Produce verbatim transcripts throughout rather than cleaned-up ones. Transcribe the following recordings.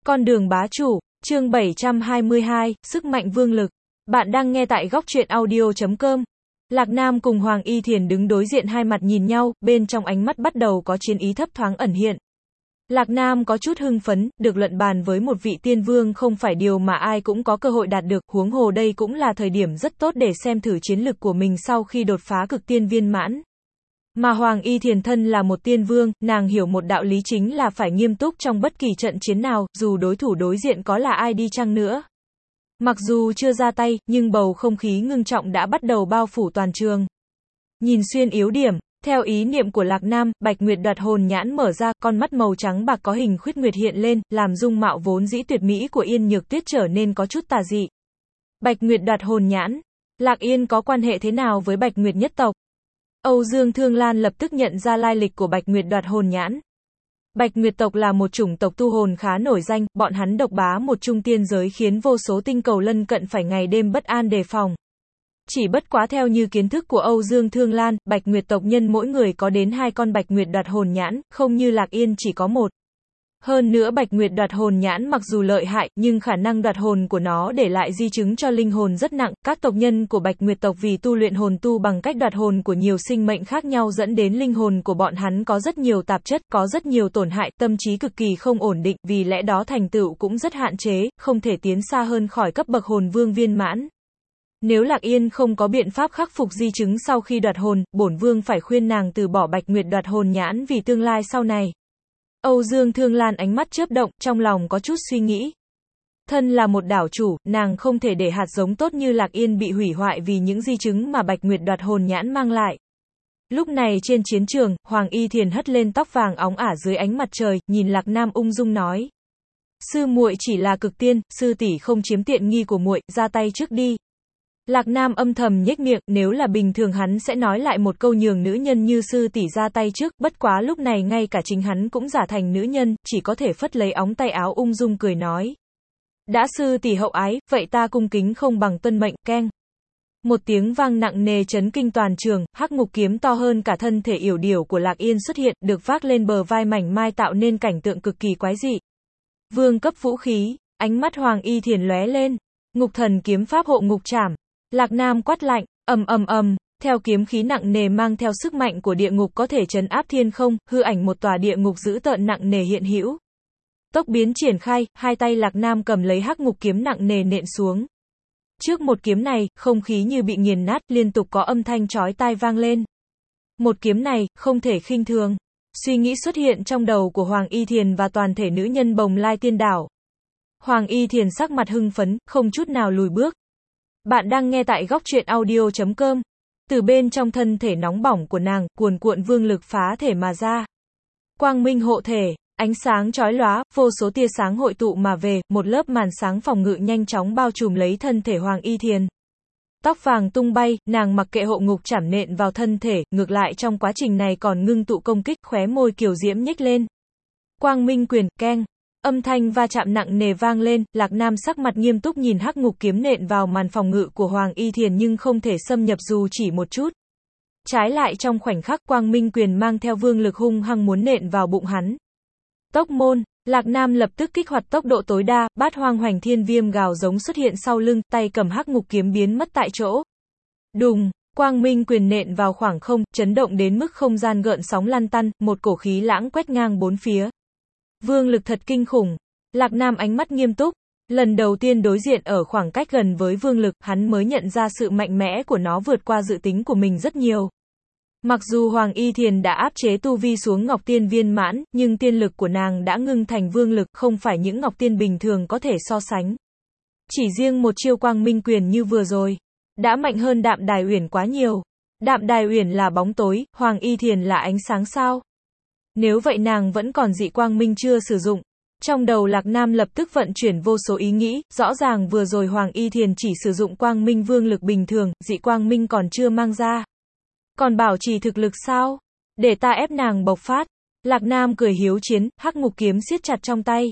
Con đường bá chủ, chương bảy trăm hai mươi hai, sức mạnh vương lực. Bạn đang nghe tại góc truyện audio chấm com. Lạc Nam cùng Hoàng Y Thiền đứng đối diện hai mặt nhìn nhau, bên trong ánh mắt bắt đầu có chiến ý thấp thoáng ẩn hiện. Lạc Nam có chút hưng phấn, được luận bàn với một vị tiên vương không phải điều mà ai cũng có cơ hội đạt được, huống hồ đây cũng là thời điểm rất tốt để xem thử chiến lực của mình sau khi đột phá cực tiên viên mãn. Mà Hoàng Y Thiền thân là một tiên vương, nàng hiểu một đạo lý chính là phải nghiêm túc trong bất kỳ trận chiến nào, dù đối thủ đối diện có là ai đi chăng nữa. Mặc dù chưa ra tay, nhưng bầu không khí ngưng trọng đã bắt đầu bao phủ toàn trường. Nhìn xuyên yếu điểm, theo ý niệm của Lạc Nam, Bạch Nguyệt đoạt hồn nhãn mở ra, con mắt màu trắng bạc có hình khuyết nguyệt hiện lên, làm dung mạo vốn dĩ tuyệt mỹ của Yên Nhược Tuyết trở nên có chút tà dị. Bạch Nguyệt đoạt hồn nhãn, Lạc Yên có quan hệ thế nào với Bạch Nguyệt nhất tộc? Âu Dương Thương Lan lập tức nhận ra lai lịch của Bạch Nguyệt đoạt hồn nhãn. Bạch Nguyệt tộc là một chủng tộc tu hồn khá nổi danh, bọn hắn độc bá một trung tiên giới khiến vô số tinh cầu lân cận phải ngày đêm bất an đề phòng. Chỉ bất quá theo như kiến thức của Âu Dương Thương Lan, Bạch Nguyệt tộc nhân mỗi người có đến hai con Bạch Nguyệt đoạt hồn nhãn, không như Lạc Yên chỉ có một. Hơn nữa Bạch Nguyệt đoạt hồn nhãn mặc dù lợi hại, nhưng khả năng đoạt hồn của nó để lại di chứng cho linh hồn rất nặng. Các tộc nhân của Bạch Nguyệt tộc vì tu luyện hồn tu bằng cách đoạt hồn của nhiều sinh mệnh khác nhau dẫn đến linh hồn của bọn hắn có rất nhiều tạp chất, có rất nhiều tổn hại, tâm trí cực kỳ không ổn định, vì lẽ đó thành tựu cũng rất hạn chế, không thể tiến xa hơn khỏi cấp bậc hồn vương viên mãn. Nếu Lạc Yên không có biện pháp khắc phục di chứng sau khi đoạt hồn, bổn vương phải khuyên nàng từ bỏ Bạch Nguyệt đoạt hồn nhãn vì tương lai sau này. Âu Dương Thương Lan ánh mắt chớp động, trong lòng có chút suy nghĩ. Thân là một đảo chủ, nàng không thể để hạt giống tốt như Lạc Yên bị hủy hoại vì những di chứng mà Bạch Nguyệt đoạt hồn nhãn mang lại. Lúc này trên chiến trường, Hoàng Y Thiền hất lên tóc vàng óng ả dưới ánh mặt trời, nhìn Lạc Nam ung dung nói: "Sư muội chỉ là cực tiên, sư tỷ không chiếm tiện nghi của muội, ra tay trước đi." Lạc Nam âm thầm nhếch miệng, nếu là bình thường hắn sẽ nói lại một câu nhường nữ nhân như sư tỷ ra tay trước, bất quá lúc này ngay cả chính hắn cũng giả thành nữ nhân, chỉ có thể phất lấy óng tay áo ung dung cười nói: "Đã sư tỷ hậu ái, vậy ta cung kính không bằng tuân mệnh." Keng. Một tiếng vang nặng nề chấn kinh toàn trường, hắc ngục kiếm to hơn cả thân thể yểu điểu của Lạc Yên xuất hiện, được vác lên bờ vai mảnh mai tạo nên cảnh tượng cực kỳ quái dị. Vương cấp vũ khí, ánh mắt Hoàng Y Thiền lóe lên, ngục thần kiếm pháp hộ ngục trảm. Lạc Nam quát lạnh, ầm ầm ầm, theo kiếm khí nặng nề mang theo sức mạnh của địa ngục có thể trấn áp thiên không, hư ảnh một tòa địa ngục dữ tợn nặng nề hiện hữu. Tốc biến triển khai, hai tay Lạc Nam cầm lấy hắc ngục kiếm nặng nề nện xuống. Trước một kiếm này, không khí như bị nghiền nát, liên tục có âm thanh chói tai vang lên. Một kiếm này, không thể khinh thường. Suy nghĩ xuất hiện trong đầu của Hoàng Y Thiền và toàn thể nữ nhân Bồng Lai Tiên Đảo. Hoàng Y Thiền sắc mặt hưng phấn, không chút nào lùi bước. Bạn đang nghe tại góc truyện audio chấm com. Từ bên trong thân thể nóng bỏng của nàng, cuồn cuộn vương lực phá thể mà ra. Quang minh hộ thể, ánh sáng chói lóa, vô số tia sáng hội tụ mà về, một lớp màn sáng phòng ngự nhanh chóng bao trùm lấy thân thể Hoàng Y Thiền. Tóc vàng tung bay, nàng mặc kệ hộ ngục trảm nện vào thân thể, ngược lại trong quá trình này còn ngưng tụ công kích, khóe môi kiều diễm nhếch lên. Quang minh quyền, keng. Âm thanh va chạm nặng nề vang lên, Lạc Nam sắc mặt nghiêm túc nhìn hắc ngục kiếm nện vào màn phòng ngự của Hoàng Y Thiền nhưng không thể xâm nhập dù chỉ một chút. Trái lại trong khoảnh khắc quang minh quyền mang theo vương lực hung hăng muốn nện vào bụng hắn. Tốc môn, Lạc Nam lập tức kích hoạt tốc độ tối đa, bát hoang hoành thiên viêm gào giống xuất hiện sau lưng, tay cầm hắc ngục kiếm biến mất tại chỗ. Đùng, quang minh quyền nện vào khoảng không, chấn động đến mức không gian gợn sóng lăn tăn, một cổ khí lãng quét ngang bốn phía. Vương lực thật kinh khủng. Lạc Nam ánh mắt nghiêm túc. Lần đầu tiên đối diện ở khoảng cách gần với vương lực, hắn mới nhận ra sự mạnh mẽ của nó vượt qua dự tính của mình rất nhiều. Mặc dù Hoàng Y Thiền đã áp chế tu vi xuống ngọc tiên viên mãn, nhưng tiên lực của nàng đã ngưng thành vương lực, không phải những ngọc tiên bình thường có thể so sánh. Chỉ riêng một chiêu quang minh quyền như vừa rồi, đã mạnh hơn Đạm Đài Uyển quá nhiều. Đạm Đài Uyển là bóng tối, Hoàng Y Thiền là ánh sáng sao? Nếu vậy nàng vẫn còn dị quang minh chưa sử dụng. Trong đầu Lạc Nam lập tức vận chuyển vô số ý nghĩ, rõ ràng vừa rồi Hoàng Y Thiền chỉ sử dụng quang minh vương lực bình thường, dị quang minh còn chưa mang ra. Còn bảo trì thực lực sao? Để ta ép nàng bộc phát. Lạc Nam cười hiếu chiến, hắc ngục kiếm siết chặt trong tay.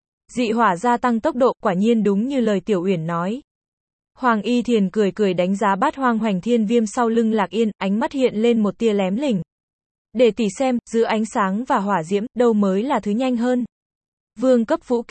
Dị hỏa gia tăng tốc độ, quả nhiên đúng như lời Tiểu Uyển nói. Hoàng Y Thiền cười cười đánh giá bát hoang hoành thiên viêm sau lưng Lạc Yên, ánh mắt hiện lên một tia lém lỉnh. Để tỷ xem, giữa ánh sáng và hỏa diễm, đâu mới là thứ nhanh hơn. Vương cấp vũ kỹ,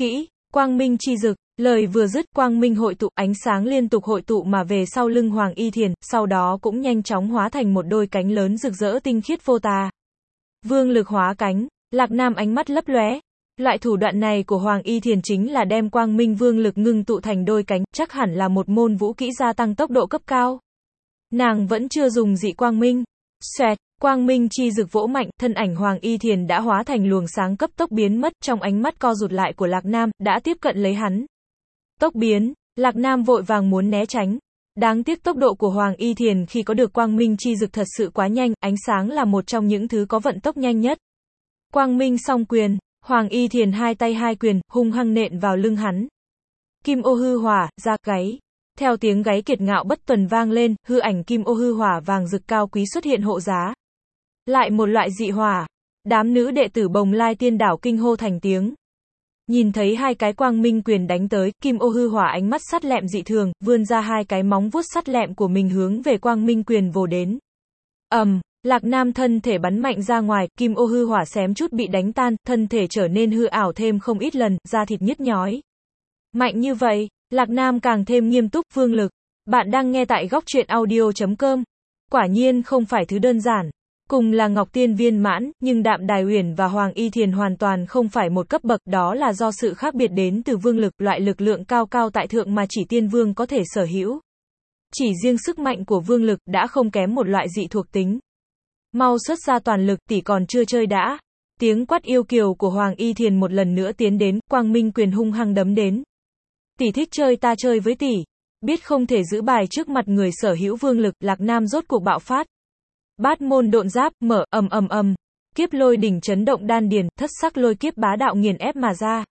Quang minh chi dực, lời vừa dứt, quang minh hội tụ, ánh sáng liên tục hội tụ mà về sau lưng Hoàng Y Thiền, sau đó cũng nhanh chóng hóa thành một đôi cánh lớn rực rỡ tinh khiết vô tà. Vương lực hóa cánh, Lạc Nam ánh mắt lấp lóe. Loại thủ đoạn này của Hoàng Y Thiền chính là đem quang minh vương lực ngưng tụ thành đôi cánh, chắc hẳn là một môn vũ kỹ gia tăng tốc độ cấp cao. Nàng vẫn chưa dùng dị quang minh. Xoẹt, quang minh chi dực vỗ mạnh, thân ảnh Hoàng Y Thiền đã hóa thành luồng sáng cấp tốc biến mất, trong ánh mắt co rụt lại của Lạc Nam, đã tiếp cận lấy hắn. Tốc biến, Lạc Nam vội vàng muốn né tránh. Đáng tiếc tốc độ của Hoàng Y Thiền khi có được quang minh chi dực thật sự quá nhanh, ánh sáng là một trong những thứ có vận tốc nhanh nhất. Quang minh song quyền, Hoàng Y Thiền hai tay hai quyền, hung hăng nện vào lưng hắn. Kim ô hư hỏa, ra gáy. Theo tiếng gáy kiệt ngạo bất tuần vang lên, hư ảnh kim ô hư hỏa vàng rực cao quý xuất hiện hộ giá. Lại một loại dị hỏa. Đám nữ đệ tử Bồng Lai Tiên Đảo kinh hô thành tiếng. Nhìn thấy hai cái quang minh quyền đánh tới, kim ô hư hỏa ánh mắt sắt lẹm dị thường, vươn ra hai cái móng vuốt sắt lẹm của mình hướng về quang minh quyền vồ đến. ầm, um, Lạc Nam thân thể bắn mạnh ra ngoài, kim ô hư hỏa xém chút bị đánh tan, thân thể trở nên hư ảo thêm không ít lần, da thịt nhức nhói. Mạnh như vậy, Lạc Nam càng thêm nghiêm túc, vương lực. Bạn đang nghe tại góc truyện audio chấm com. Quả nhiên không phải thứ đơn giản. Cùng là Ngọc Tiên viên mãn, nhưng Đạm Đài Uyển và Hoàng Y Thiền hoàn toàn không phải một cấp bậc, đó là do sự khác biệt đến từ vương lực, loại lực lượng cao cao tại thượng mà chỉ tiên vương có thể sở hữu. Chỉ riêng sức mạnh của vương lực đã không kém một loại dị thuộc tính. Mau xuất ra toàn lực, tỷ còn chưa chơi đã. Tiếng quát yêu kiều của Hoàng Y Thiền một lần nữa tiến đến, quang minh quyền hung hăng đấm đến. Tỷ thích chơi ta chơi với tỷ. Biết không thể giữ bài trước mặt người sở hữu vương lực, Lạc Nam rốt cuộc bạo phát. Bát môn độn giáp, mở, ầm ầm ầm. Kiếp lôi đỉnh chấn động đan điền, thất sắc lôi kiếp bá đạo nghiền ép mà ra.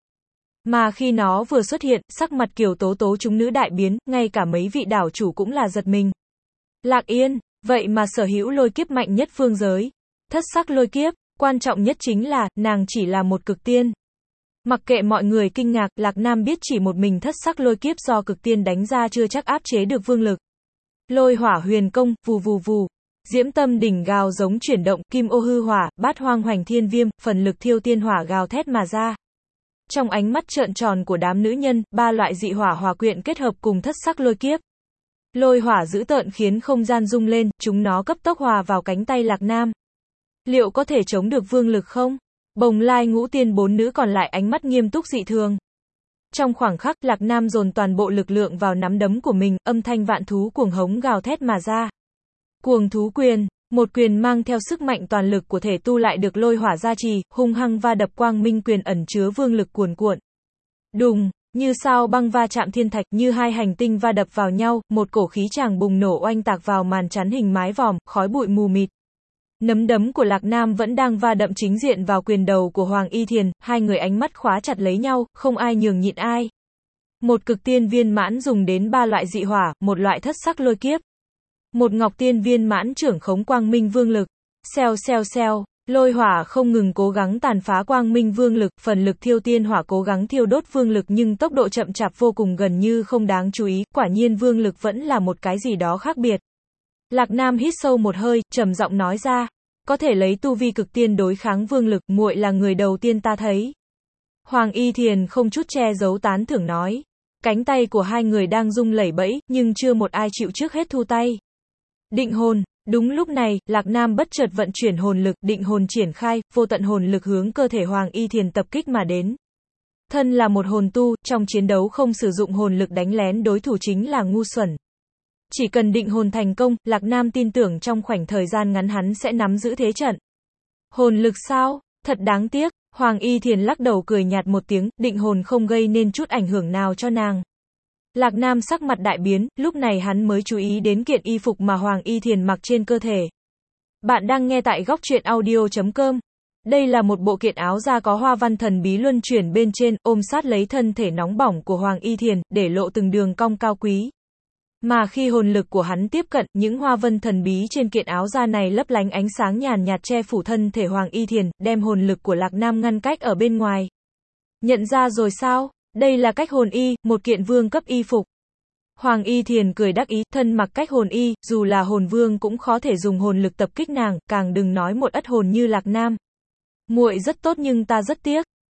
Mà khi nó vừa xuất hiện, sắc mặt Kiều Tố Tố chúng nữ đại biến, ngay cả mấy vị đảo chủ cũng là giật mình. Lạc Yên, vậy mà sở hữu lôi kiếp mạnh nhất phương giới. Thất sắc lôi kiếp, quan trọng nhất chính là, nàng chỉ là một cực tiên. Mặc kệ mọi người kinh ngạc, Lạc Nam biết chỉ một mình thất sắc lôi kiếp do cực tiên đánh ra chưa chắc áp chế được vương lực. Lôi hỏa huyền công, vù vù vù. Diễm tâm đỉnh gào giống chuyển động, kim ô hư hỏa, bát hoang hoành thiên viêm, phần lực thiêu tiên hỏa gào thét mà ra. Trong ánh mắt trợn tròn của đám nữ nhân, ba loại dị hỏa hòa quyện kết hợp cùng thất sắc lôi kiếp. Lôi hỏa dữ tợn khiến không gian rung lên, chúng nó cấp tốc hòa vào cánh tay Lạc Nam. Liệu có thể chống được vương lực không? Bồng Lai Ngũ Tiên bốn nữ còn lại ánh mắt nghiêm túc dị thường. Trong khoảng khắc, Lạc Nam dồn toàn bộ lực lượng vào nắm đấm của mình, âm thanh vạn thú cuồng hống gào thét mà ra. Cuồng thú quyền, một quyền mang theo sức mạnh toàn lực của thể tu lại được lôi hỏa gia trì, hung hăng va đập quang minh quyền ẩn chứa vương lực cuồn cuộn. Đùng, như sao băng va chạm thiên thạch, như hai hành tinh va đập vào nhau, một cổ khí tràng bùng nổ oanh tạc vào màn chắn hình mái vòm, khói bụi mù mịt. Nấm đấm của Lạc Nam vẫn đang va đậm chính diện vào quyền đầu của Hoàng Y Thiền, hai người ánh mắt khóa chặt lấy nhau, không ai nhường nhịn ai. Một cực tiên viên mãn dùng đến ba loại dị hỏa, một loại thất sắc lôi kiếp. Một ngọc tiên viên mãn trưởng khống quang minh vương lực. Xèo xèo xèo, lôi hỏa không ngừng cố gắng tàn phá quang minh vương lực, phần lực thiêu tiên hỏa cố gắng thiêu đốt vương lực nhưng tốc độ chậm chạp vô cùng gần như không đáng chú ý, quả nhiên vương lực vẫn là một cái gì đó khác biệt. Lạc Nam hít sâu một hơi, trầm giọng nói ra, có thể lấy tu vi cực tiên đối kháng vương lực, muội là người đầu tiên ta thấy. Hoàng Y Thiền không chút che giấu tán thưởng nói. Cánh tay của hai người đang rung lẩy bẩy, nhưng chưa một ai chịu trước hết thu tay. Định hồn, đúng lúc này, Lạc Nam bất chợt vận chuyển hồn lực, định hồn triển khai, vô tận hồn lực hướng cơ thể Hoàng Y Thiền tập kích mà đến. Thân là một hồn tu, trong chiến đấu không sử dụng hồn lực đánh lén đối thủ chính là ngu xuẩn. Chỉ cần định hồn thành công, Lạc Nam tin tưởng trong khoảnh thời gian ngắn hắn sẽ nắm giữ thế trận. Hồn lực sao? Thật đáng tiếc. Hoàng Y Thiền lắc đầu cười nhạt một tiếng, định hồn không gây nên chút ảnh hưởng nào cho nàng. Lạc Nam sắc mặt đại biến, lúc này hắn mới chú ý đến kiện y phục mà Hoàng Y Thiền mặc trên cơ thể. Bạn đang nghe tại góc truyện audio chấm com. Đây là một bộ kiện áo da có hoa văn thần bí luân chuyển bên trên, ôm sát lấy thân thể nóng bỏng của Hoàng Y Thiền, để lộ từng đường cong cao quý. Mà khi hồn lực của hắn tiếp cận, những hoa vân thần bí trên kiện áo da này lấp lánh ánh sáng nhàn nhạt che phủ thân thể Hoàng Y Thiền, đem hồn lực của Lạc Nam ngăn cách ở bên ngoài. Nhận ra rồi sao? Đây là cách hồn y, một kiện vương cấp y phục. Hoàng Y Thiền cười đắc ý, thân mặc cách hồn y, dù là hồn vương cũng khó thể dùng hồn lực tập kích nàng, càng đừng nói một ất hồn như Lạc Nam. Muội rất tốt nhưng ta rất tiếc.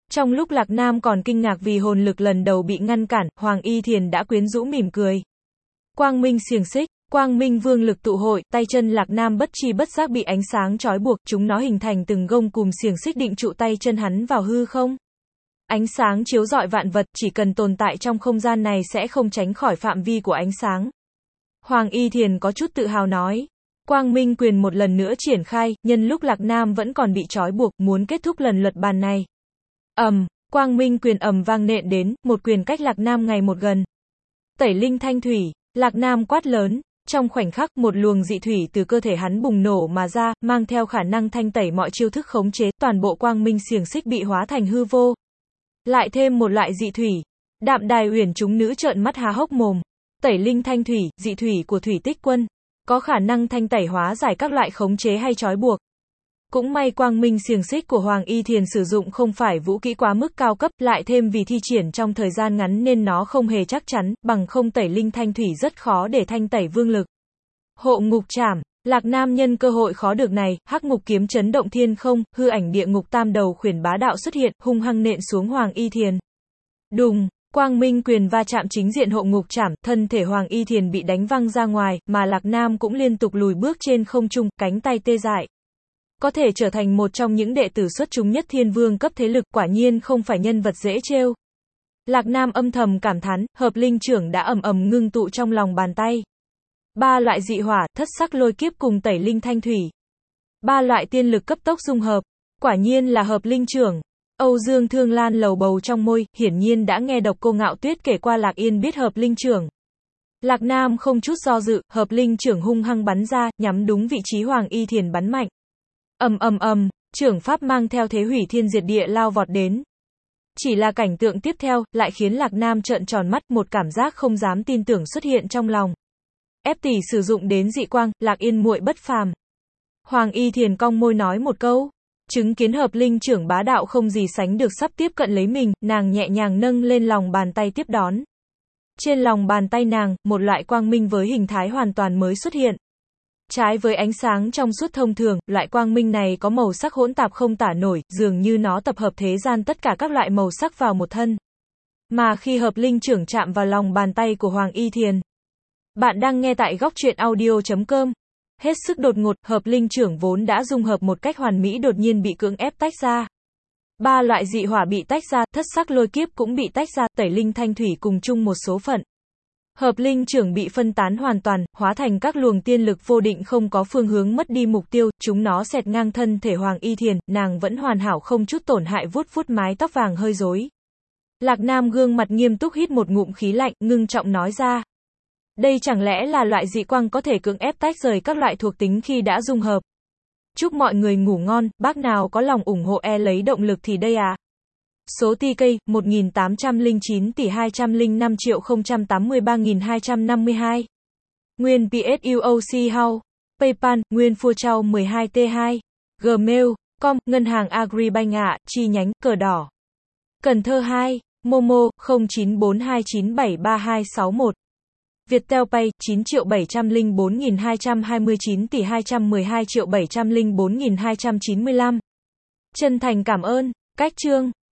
Trong lúc Lạc Nam còn kinh ngạc vì hồn lực lần đầu bị ngăn cản, Hoàng Y Thiền đã quyến rũ mỉm cười. Quang minh xiềng xích, quang minh vương lực tụ hội, tay chân Lạc Nam bất chi bất giác bị ánh sáng trói buộc, chúng nó hình thành từng gông cùm xiềng xích định trụ tay chân hắn vào hư không. Ánh sáng chiếu rọi vạn vật, chỉ cần tồn tại trong không gian này sẽ không tránh khỏi phạm vi của ánh sáng. Hoàng Y Thiền có chút tự hào nói. Quang minh quyền một lần nữa triển khai, nhân lúc Lạc Nam vẫn còn bị trói buộc, muốn kết thúc lần luật bàn này. Ầm, quang minh quyền ầm vang nện đến, một quyền cách Lạc Nam ngày một gần. Tẩy linh thanh thủy, Lạc Nam quát lớn. Trong khoảnh khắc, một luồng dị thủy từ cơ thể hắn bùng nổ mà ra, mang theo khả năng thanh tẩy mọi chiêu thức khống chế, toàn bộ quang minh xiềng xích bị hóa thành hư vô. Lại thêm một loại dị thủy. Đạm Đài Uyển chúng nữ trợn mắt há hốc mồm. Tẩy linh thanh thủy, dị thủy của Thủy Tích Quân, có khả năng thanh tẩy hóa giải các loại khống chế hay trói buộc. Cũng may quang minh xiềng xích của Hoàng Y Thiền sử dụng không phải vũ kỹ quá mức cao cấp, lại thêm vì thi triển trong thời gian ngắn nên nó không hề chắc chắn, bằng không tẩy linh thanh thủy rất khó để thanh tẩy vương lực. Hộ ngục trảm, Lạc Nam nhân cơ hội khó được này, hắc ngục kiếm chấn động thiên không, hư ảnh địa ngục tam đầu khuyển bá đạo xuất hiện, hung hăng nện xuống Hoàng Y Thiền. Đùng, quang minh quyền va chạm chính diện hộ ngục trảm, thân thể Hoàng Y Thiền bị đánh văng ra ngoài, mà Lạc Nam cũng liên tục lùi bước trên không trung, cánh tay tê dại. Có thể trở thành một trong những đệ tử xuất chúng nhất thiên vương cấp thế lực, quả nhiên không phải nhân vật dễ trêu. Lạc Nam âm thầm cảm thán, hợp linh trưởng đã ầm ầm ngưng tụ trong lòng bàn tay. Ba loại dị hỏa, thất sắc lôi kiếp cùng tẩy linh thanh thủy. Ba loại tiên lực cấp tốc dung hợp. Quả nhiên là hợp linh trưởng. Âu Dương Thương Lan lầu bầu trong môi, hiển nhiên đã nghe Độc Cô Ngạo Tuyết kể qua Lạc Yên biết hợp linh trưởng. Lạc Nam không chút do dự, hợp linh trưởng hung hăng bắn ra, nhắm đúng vị trí Hoàng Y Thiền bắn mạnh. Ầm ầm ầm, trưởng pháp mang theo thế hủy thiên diệt địa lao vọt đến. Chỉ là cảnh tượng tiếp theo, lại khiến Lạc Nam trợn tròn mắt, một cảm giác không dám tin tưởng xuất hiện trong lòng. Ép tỷ sử dụng đến dị quang, Lạc Yên muội bất phàm. Hoàng Y Thiền cong môi nói một câu. Chứng kiến hợp linh trưởng bá đạo không gì sánh được sắp tiếp cận lấy mình, nàng nhẹ nhàng nâng lên lòng bàn tay tiếp đón. Trên lòng bàn tay nàng, một loại quang minh với hình thái hoàn toàn mới xuất hiện. Trái với ánh sáng trong suốt thông thường, loại quang minh này có màu sắc hỗn tạp không tả nổi, dường như nó tập hợp thế gian tất cả các loại màu sắc vào một thân. Mà khi hợp linh trưởng chạm vào lòng bàn tay của Hoàng Y Thiền. Bạn đang nghe tại góc truyện audio chấm com. Hết sức đột ngột, hợp linh trưởng vốn đã dung hợp một cách hoàn mỹ đột nhiên bị cưỡng ép tách ra. Ba loại dị hỏa bị tách ra, thất sắc lôi kiếp cũng bị tách ra, tẩy linh thanh thủy cùng chung một số phận. Hợp linh trưởng bị phân tán hoàn toàn, hóa thành các luồng tiên lực vô định không có phương hướng mất đi mục tiêu, chúng nó xẹt ngang thân thể Hoàng Y Thiền, nàng vẫn hoàn hảo không chút tổn hại vuốt vuốt mái tóc vàng hơi rối. Lạc Nam gương mặt nghiêm túc hít một ngụm khí lạnh, ngưng trọng nói ra. Đây chẳng lẽ là loại dị quang có thể cưỡng ép tách rời các loại thuộc tính khi đã dung hợp. Chúc mọi người ngủ ngon, bác nào có lòng ủng hộ e lấy động lực thì đây à. Số tê ca, một nghìn tám trăm lẻ chín tỷ hai trăm lẻ năm triệu không trăm tám mươi ba nghìn hai trăm năm mươi hai. Nguyên pê ét u ô xê House. PayPal, Nguyên Phua Trao mười hai T hai. Gmail, com, Ngân hàng Agribank ạ, chi nhánh, cờ đỏ. Cần Thơ hai. Momo, không chín bốn hai chín bảy ba hai sáu một. Viettel Pay, chín triệu bảy trăm lẻ bốn nghìn hai trăm hai mươi chín tỷ hai trăm mười hai triệu bảy trăm lẻ bốn nghìn hai trăm chín mươi lăm. Chân thành cảm ơn. Cách chương.